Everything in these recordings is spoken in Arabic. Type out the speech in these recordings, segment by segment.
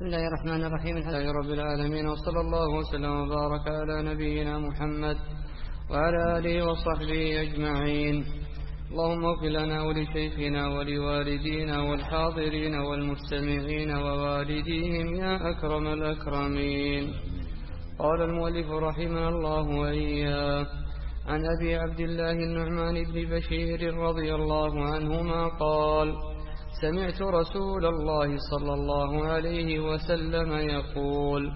بسم الله الرحمن الرحيم. الحمد لله رب العالمين، وصلى الله وسلم وبارك على نبينا محمد وعلى آله وصحبه أجمعين. اللهم اغفر لنا ولشيخنا ولوالدينا والحاضرين والمستمعين ووالديهم يا أكرم الأكرمين. قال المؤلف رحمه الله وإياه: عن أبي عبد الله النعمان بن بشير رضي الله عنهما قال: سمعت رسول الله صلى الله عليه وسلم يقول: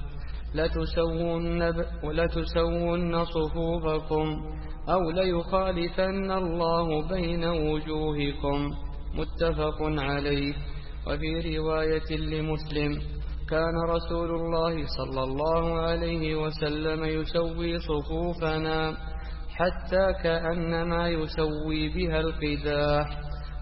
لتسون صفوفكم أو ليخالفن الله بين وجوهكم. متفق عليه. وفي رواية لمسلم: كان رسول الله صلى الله عليه وسلم يسوي صفوفنا حتى كأنما يسوي بها القداح،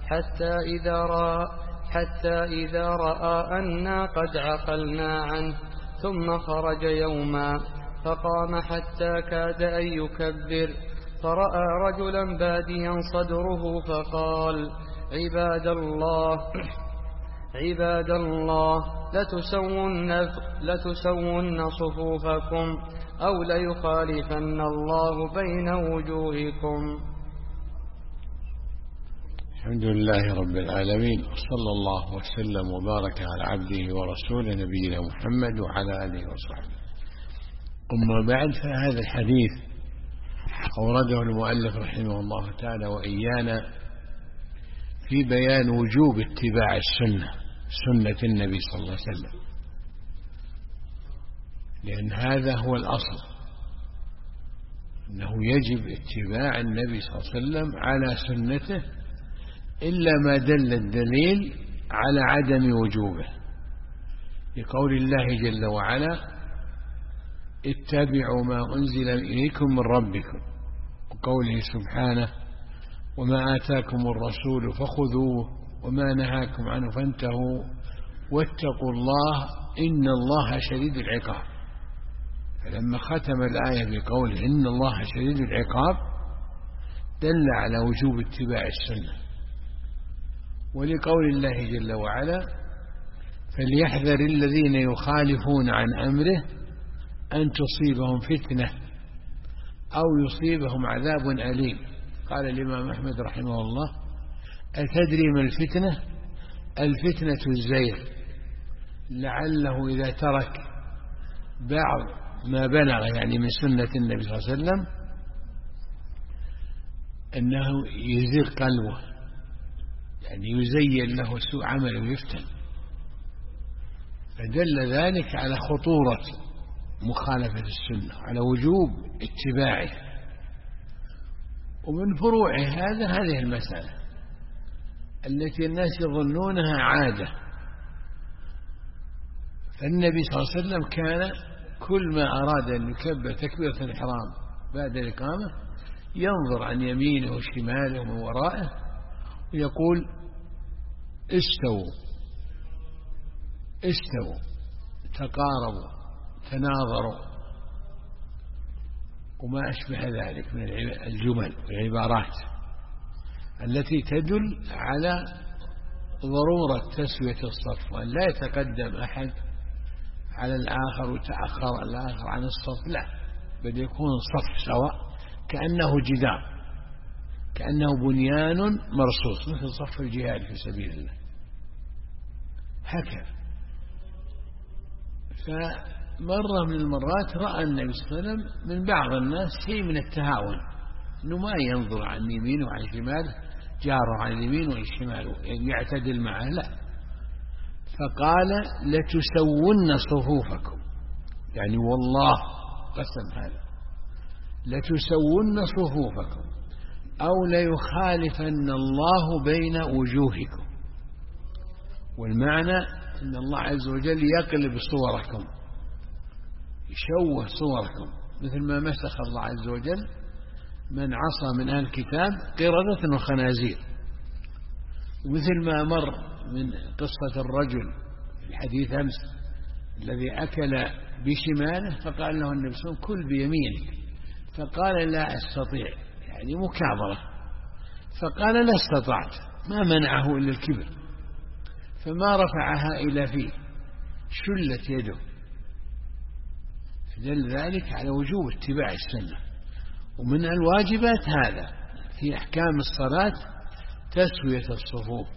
حتى إذا رأى أنا قد عقلنا عنه ثم خرج يوما فقام حتى كاد أن يكبر، فرأى رجلا باديا صدره فقال: عباد الله لتسون صفوفكم أو ليخالفن الله بين وجوهكم. الحمد لله رب العالمين، وصلى الله وسلم وبارك على عبده ورسوله نبينا محمد وعلى آله وصحبه. أما بعد، فهذا الحديث أورده المؤلف رحمه الله تعالى وإيانا في بيان وجوب اتباع سنة النبي صلى الله عليه وسلم، لأن هذا هو الأصل، أنه يجب اتباع النبي صلى الله عليه وسلم على سنته إلا ما دل الدليل على عدم وجوبه، لقول الله جل وعلا: اتبعوا ما أنزل إليكم من ربكم، وقوله سبحانه: وما آتاكم الرسول فخذوه وما نهاكم عنه فانتهوا واتقوا الله إن الله شديد العقاب. فلما ختم الآية بقوله إن الله شديد العقاب دل على وجوب اتباع السنة. ولقول الله جل وعلا: فليحذر الذين يخالفون عن أمره أن تصيبهم فتنة أو يصيبهم عذاب أليم. قال الإمام أحمد رحمه الله: أتدري ما الفتنة؟ الفتنة الزيغ، لعله إذا ترك بعض ما بلغ يعني من سنة النبي صلى الله عليه وسلم أنه يزيغ قلبه، يعني يزين له سوء عمله ويفتن. فدل ذلك على خطورة مخالفة السنة، على وجوب اتباعه. ومن فروع هذه المسألة التي الناس يظنونها عادة. فالنبي صلى الله عليه وسلم كان كل ما أراد أن يكبر تكبيرة الإحرام بعد الإقامة ينظر عن يمينه وشماله ومن ورائه ويقول: استووا تقاربوا تناظروا، وما أشبه ذلك من الجمل والعبارات التي تدل على ضرورة تسوية الصف، وأن لا يتقدم أحد على الآخر وتأخر الآخر عن الصف، لا، بل يكون الصف سواء كأنه جدار، كأنه بنيان مرصوص، مثل صف الجهاد في سبيل الله هكذا. فمرة من المرات رأى النبي صلى الله عليه وسلم من بعض الناس شيء من التهاون، أنه ما ينظر عن يمينه وعن شماله، جاره عن اليمين وعن شماله يعتدل معه، لا. فقال: لتسون صفوفكم، يعني والله قسم هذا، لتسون صفوفكم أو ليخالفن الله بين وجوهكم. والمعنى أن الله عز وجل يقلب صوركم، يشوه صوركم، مثل ما مسخ الله عز وجل من عصى من أهل الكتاب قردة وخنازير، ومثل ما مر من قصة الرجل في الحديث أمس الذي أكل بشماله فقال له النبي صلى الله عليه وسلم: كل بيمينك، فقال: لا أستطيع، يعني مكابرة. فقال: لا استطعت، ما منعه إلا الكبر، فما رفعها إلى فيه، شلت يده. فدل ذلك على وجوب اتباع السنة. ومن الواجبات هذا في أحكام الصلاة تسوية الصفوف.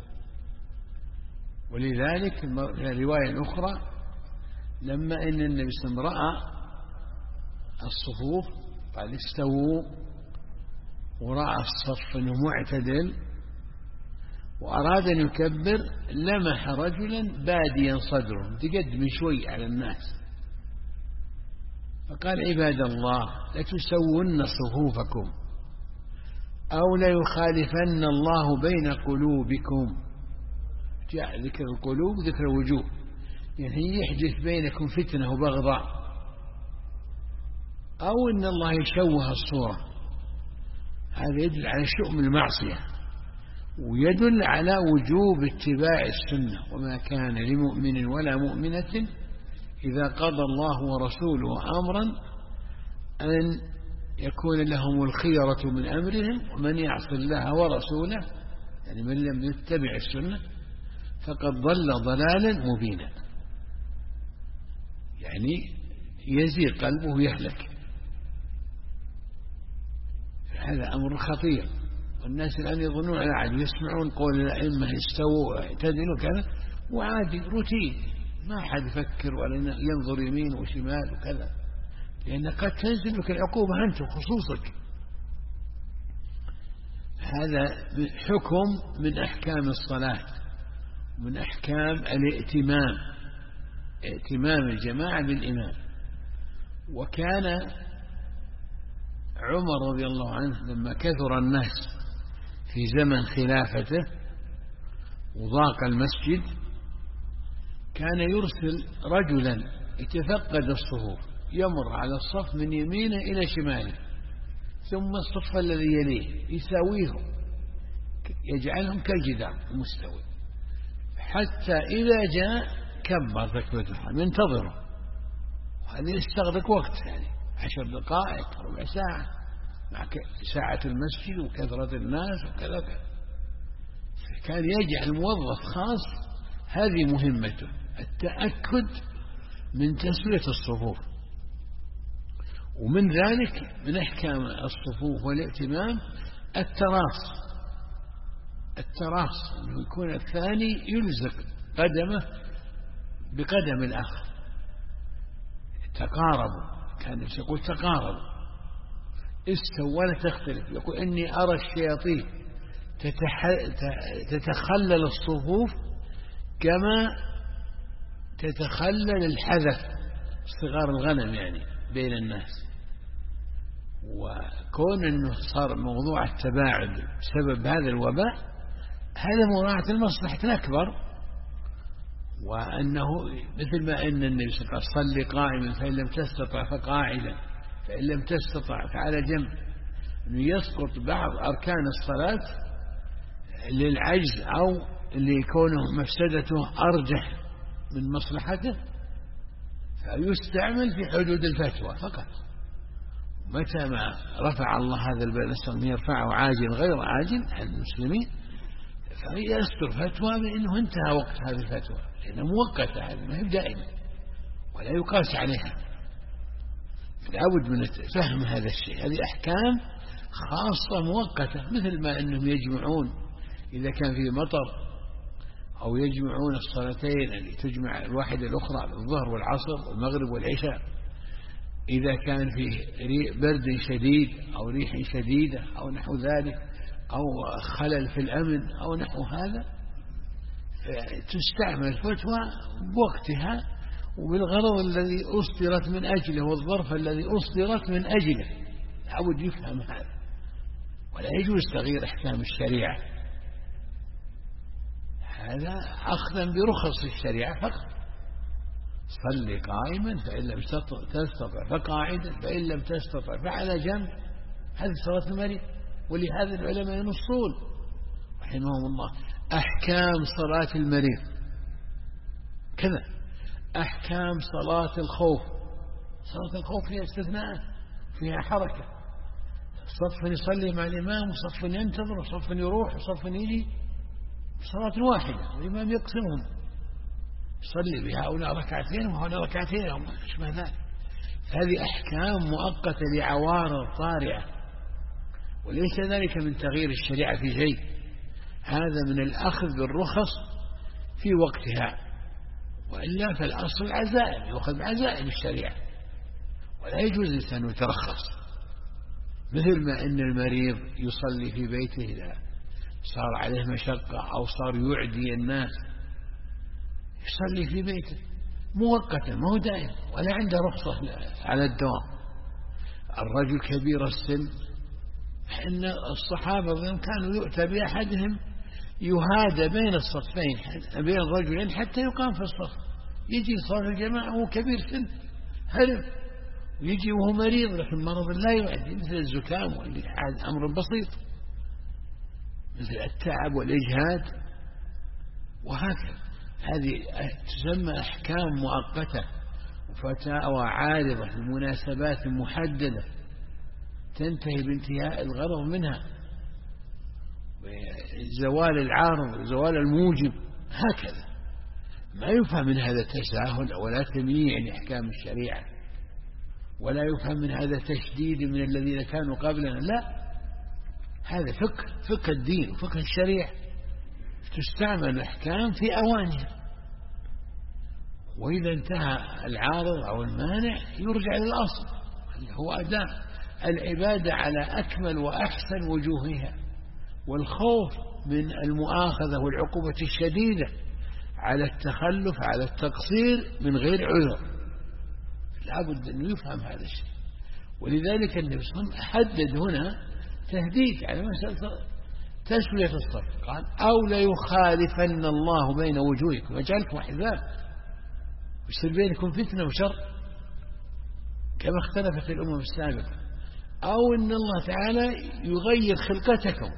ولذلك في الرواية الأخرى لما إن النبي صلى الله عليه وسلم رأى الصفوف قال استووا، ورأى الصف أنه معتدل وأراد أن يكبر لمح رجلا باديا صدره تقدم شوي على الناس، فقال عباد الله لتسون صفوفكم أو ليخالفن الله بين قلوبكم. جاء ذكر القلوب ذكر الوجوه، يعني يحدث بينكم فتنة وبغضاء، أو إن الله يشوه الصورة. هذا يدل على شؤم المعصية، ويدل على وجوب اتباع السنة. وما كان لمؤمن ولا مؤمنة إذا قضى الله ورسوله أمرا أن يكون لهم الخيرة من أمرهم، ومن يعص الله ورسوله يعني من لم يتبع السنة فقد ضل ضلالا مبينا، يعني يزيغ قلبه ويهلك. هذا أمر خطير، والناس الآن يظنون عادي، يسمعون قول الأئمة استووا اعتدلوا كذا وعادي روتين، ما حد يفكر ولا ينظر يمين وشمال وكذا، لأن قد تنزل لك العقوبة أنت خصوصك. هذا حكم من أحكام الصلاة، من أحكام الائتمام، ائتمام الجماعة بالإمام. وكان عمر رضي الله عنه لما كثر الناس في زمن خلافته وضاق المسجد كان يرسل رجلا يتفقد الصفوف، يمر على الصف من يمينه إلى شماله، ثم الصف الذي يليه يساويهم، يجعلهم كالجدار مستوي، حتى إذا جاء كبر تكبيرة الإحرام ينتظره. وهذا يستغرق وقت، يعني 10 دقائق ربع ساعة مع ساعة المسجد وكثرة الناس وكذا. كان يجعل موظف خاص هذه مهمته، التأكد من تسوية الصفوف. ومن ذلك من أحكام الصفوف والائتمام التراص أنه يكون الثاني يلزق قدمه بقدم الآخر، تقاربوا، كان يقول تقاربوا، استوى ولا تختلف. يقول إني أرى الشياطين تتخلل الصفوف كما تتخلل الحذف صغار الغنم يعني بين الناس. وكون أنه صار موضوع التباعد بسبب هذا الوباء، هذا مراعاة المصلحة الأكبر. وأنه مثل ما أن النبي صلى الله عليه وسلم صلي قائما فإن لم تستطع فقاعدا فإن لم تستطع فعلى جنب، أنه يسقط بعض أركان الصلاة للعجز أو لكونه مفسدته أرجح من مصلحته، فيستعمل في حدود الفتوى فقط. متى ما رفع الله هذا البلاء يرفعه عاجل غير عاجل عن المسلمين، فيستر فتوى بأنه انتهى وقت هذه الفتوى، لأنها مؤقتة، هذه ما هي دائمة ولا يقاس عليها. لابد من فهم هذا الشيء. هذه أحكام خاصة مؤقتة، مثل ما أنهم يجمعون إذا كان في مطر، أو يجمعون الصلاتين اللي تجمع الواحدة الأخرى الظهر والعصر والمغرب والعشاء إذا كان فيه برد شديد أو ريح شديدة أو نحو ذلك، أو خلل في الأمن أو نحو هذا، تستعمل فتوى بوقتها وبالغرض الذي أصدرت من أجله والظرف الذي أصدرت من أجله. لابد يفهم هذا، ولا يجوز تغيير أحكام الشريعة، هذا أخذا برخص الشريعة فقط. صلي قائما فإن لم تستطع فقاعدا فإن لم تستطع فعلى جنب، هذه صلاة المريض. ولهذا العلماء ينصون رحمهم الله أحكام صلاة المريض كذا، أحكام صلاة الخوف. صلاة الخوف فيها استثناءات، فيها حركة، صف يصلي مع الإمام وصف ينتظر وصف يروح وصف يجي، صلاة واحدة الإمام يقسمهم. يصلي بهؤلاء ركعتين وهؤلاء ركعتين أو ما أشبه ذلك. هذه أحكام مؤقتة لعوارض طارئة، وليس ذلك من تغيير الشريعة في شيء، هذا من الأخذ بالرخص في وقتها، وإلا فالأصل العزائم، يأخذ بعزائم الشريعة، ولا يجوز الإنسان يترخص. مثل ما أن المريض يصلي في بيته إذا صار عليه مشقة أو صار يعدي الناس، يصلي في بيته مؤقتا، ما هو دائم ولا عنده رخصة على الدوام. الرجل كبير السن، إن الصحابة كانوا يؤتى بأحدهم يهادى بين الصفين، بين الرجلين حتى يقام في الصف، يجي صلاة الجماعة وهو كبير سن هرب، ويجي وهو مريض لكن مرض لا يؤدي، مثل الزكام واللي أمر بسيط، مثل التعب والإجهاد وهكذا. هذه تسمى أحكام مؤقتة وفتاوى عارضة لمناسبات محددة تنتهي بانتهاء الغرض منها، زوال العارض وزوال الموجب، هكذا. ما يفهم من هذا تساهل ولا تمييع لأحكام الشريعة، ولا يفهم من هذا تشديد من الذين كانوا قبلنا، لا، هذا فقه الدين وفقه الشريعة، تستعمل الأحكام في أوانها، وإذا انتهى العارض أو المانع يرجع للأصل اللي هو أداء العبادة على أكمل وأحسن وجوهها، والخوف من المؤاخذة والعقوبة الشديدة على التخلف على التقصير من غير عذر. لا بد أن يفهم هذا الشيء، ولذلك النبي صلى الله عليه وسلم حدد هنا تهديد على مسألة تسوية الصف، قال أو ليخالفن الله بين وجوهكم ويجعلكم أحزاب ويصير بينكم فتنة وشر كما اختلفت الأمم السابقة، أو أن الله تعالى يغير خلقتكم،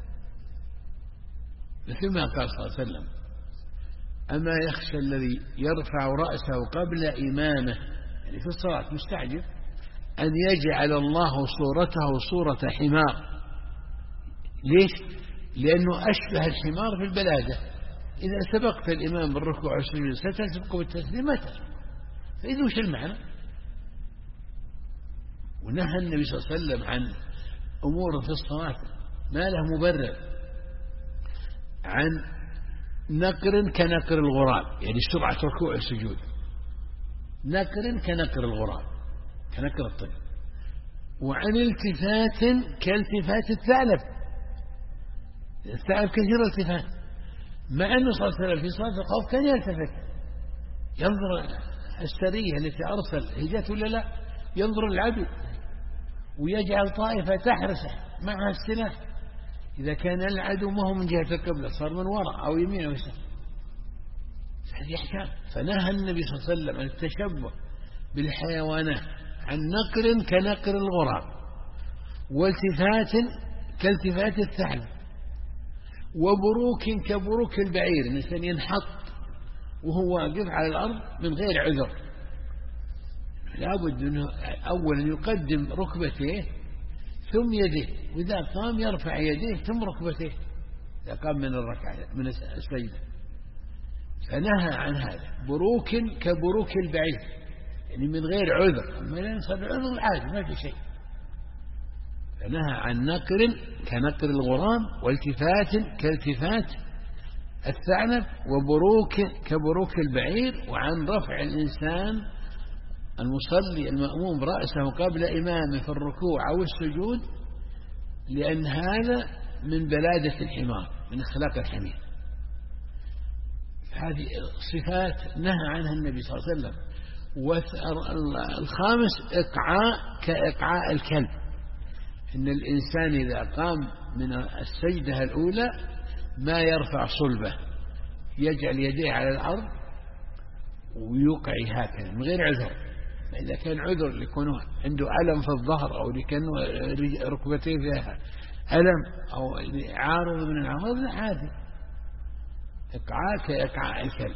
مثل ما قال صلى الله عليه وسلم أما يخشى الذي يرفع رأسه قبل إمامه، يعني في الصلاة مستعجل، أن يجعل الله صورته صورة حمار. ليش؟ لأنه أشبه الحمار في البلادة، إذا سبقت الإمام بالركوع والسجود ستسبقه بالتسليم ما تسبق، فإذا وش المعنى؟ ونهى النبي صلى الله عليه وسلم عن أمور في الصلاة ما له مبرر، عن نقر كنقر الغراب، يعني سرعة ركوع السجود، نقر كنقر الغراب كنقر الطير، وعن التفات كالتفات الثعلب، الثعلب كثير التفات، مع أنه صلى الله عليه وسلم في صلاة الخوف كان يلتفت ينظر السرية التي أرسل هجت ولا لا، ينظر العدو ويجعل طائفة تحرسه معها السلاح، إذا كان العدو ما هو من جهة القبلة صار من وراء أو يمين أو يسار. هذه أحكام. فنهى النبي صلى الله عليه وسلم عن التشبه بالحيوانات، عن نقر كنقر الغراب، والتفات كالتفات الثعلب، وبروك كبروك البعير، الإنسان ينحط وهو واقف على الأرض من غير عذر، لابد أنه أولا يقدم ركبتيه ثم يديه، وإذا قام يرفع يديه ثم ركبتيه إذا قام من الركعة من السجدة. فنهى عن هذا، بروك كبروك البعير، يعني من غير عذر، أما لا ينصب عذر عادي ما في شيء. فنهى عن نقر كنقر الغرام، والتفات كالتفات الثعلب، وبروك كبروك البعير، وعن رفع الإنسان المصلي المأموم رأسه قبل إمامه في الركوع أو السجود، لأن هذا من بلادة الحمار، من أخلاق الحمير. هذه صفات نهى عنها النبي صلى الله عليه وسلم. والخامس إقعاء كإقعاء الكلب، إن الإنسان إذا قام من السجدة الأولى ما يرفع صلبه، يجعل يديه على الأرض ويوقعي هكذا من غير عذر. إذا كان عذر يكون عنده ألم في الظهر، أو كان ركبتيه فيها ألم أو عارض من العوارض، عادي، إقعاء كإقعاء الكلب.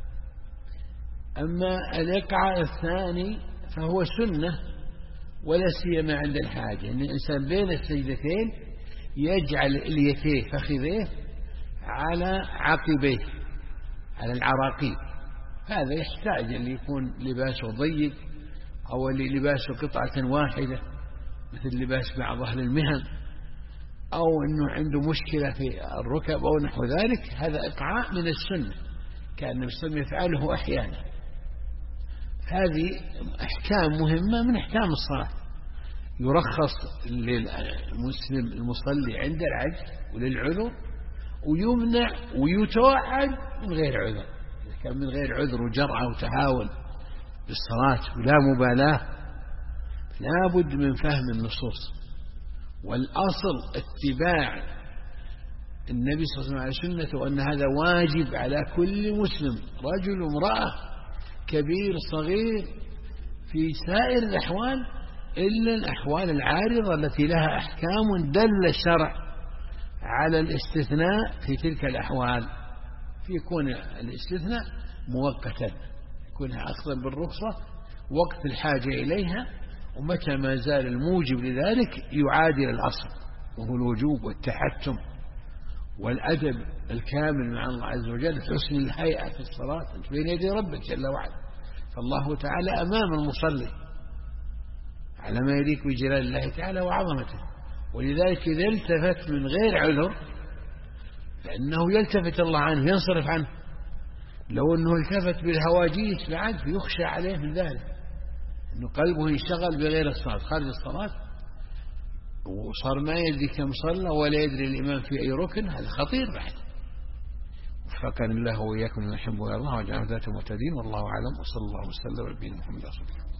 أما الإقعاء الثاني فهو سنة، ولا سيما عند الحاجة، أن الإنسان بين السجدتين يجعل اليتيه فخذيه على عقبيه، على العراقيب، هذا يحتاج أن يكون لباسه ضيق أو اللي لباسه قطعة واحدة مثل لباس بعض أهل المهن، أو أنه عنده مشكلة في الركب أو نحو ذلك. هذا إقعاء من السنة، كان النبي صلى الله عليه وسلم يفعله أحيانا. هذه أحكام مهمة من أحكام الصلاة. يرخص للمسلم المصلي عند العجز وللعذر، ويمنع ويتوعد من غير عذر. إذا كان من غير عذر وجرعة وتهاون بالصلاة ولا مبالاة، لا بد من فهم النصوص. والأصل اتباع النبي صلى الله عليه وسلم على سنته، وأن هذا واجب على كل مسلم، رجل وامرأة كبير صغير، في سائر الأحوال إلا الأحوال العارضة التي لها أحكام دل الشرع على الاستثناء في تلك الأحوال، فيكون الاستثناء مؤقتا، يكونها أخذا بالرخصة وقت الحاجة إليها، ومتى ما زال الموجب لذلك يعادل الأصل، وهو الوجوب والتحتم والأدب الكامل مع الله عز وجل، حسن الهيئة في الصلاة أنت بين يدي ربك جل وعلا. فالله تعالى أمام المصلي على ما يليق بجلال الله تعالى وعظمته، ولذلك إذا التفت من غير عذر فإنه يلتفت الله عنه، ينصرف عنه. لو أنه التفت بالهواجيس بعد فيخشى عليه من ذلك، أنه قلبه يشتغل بغير الصلاة، خارج الصلاة، وصار ما يدري كم صلى ولا يدري الإمام في أي ركن. هذا خطير بعد. وفقنا الله وإياكم لما يحب ويرضى، وجعلنا ذات مهتدين، والله أعلم، وصلى الله وسلم على نبينا محمد.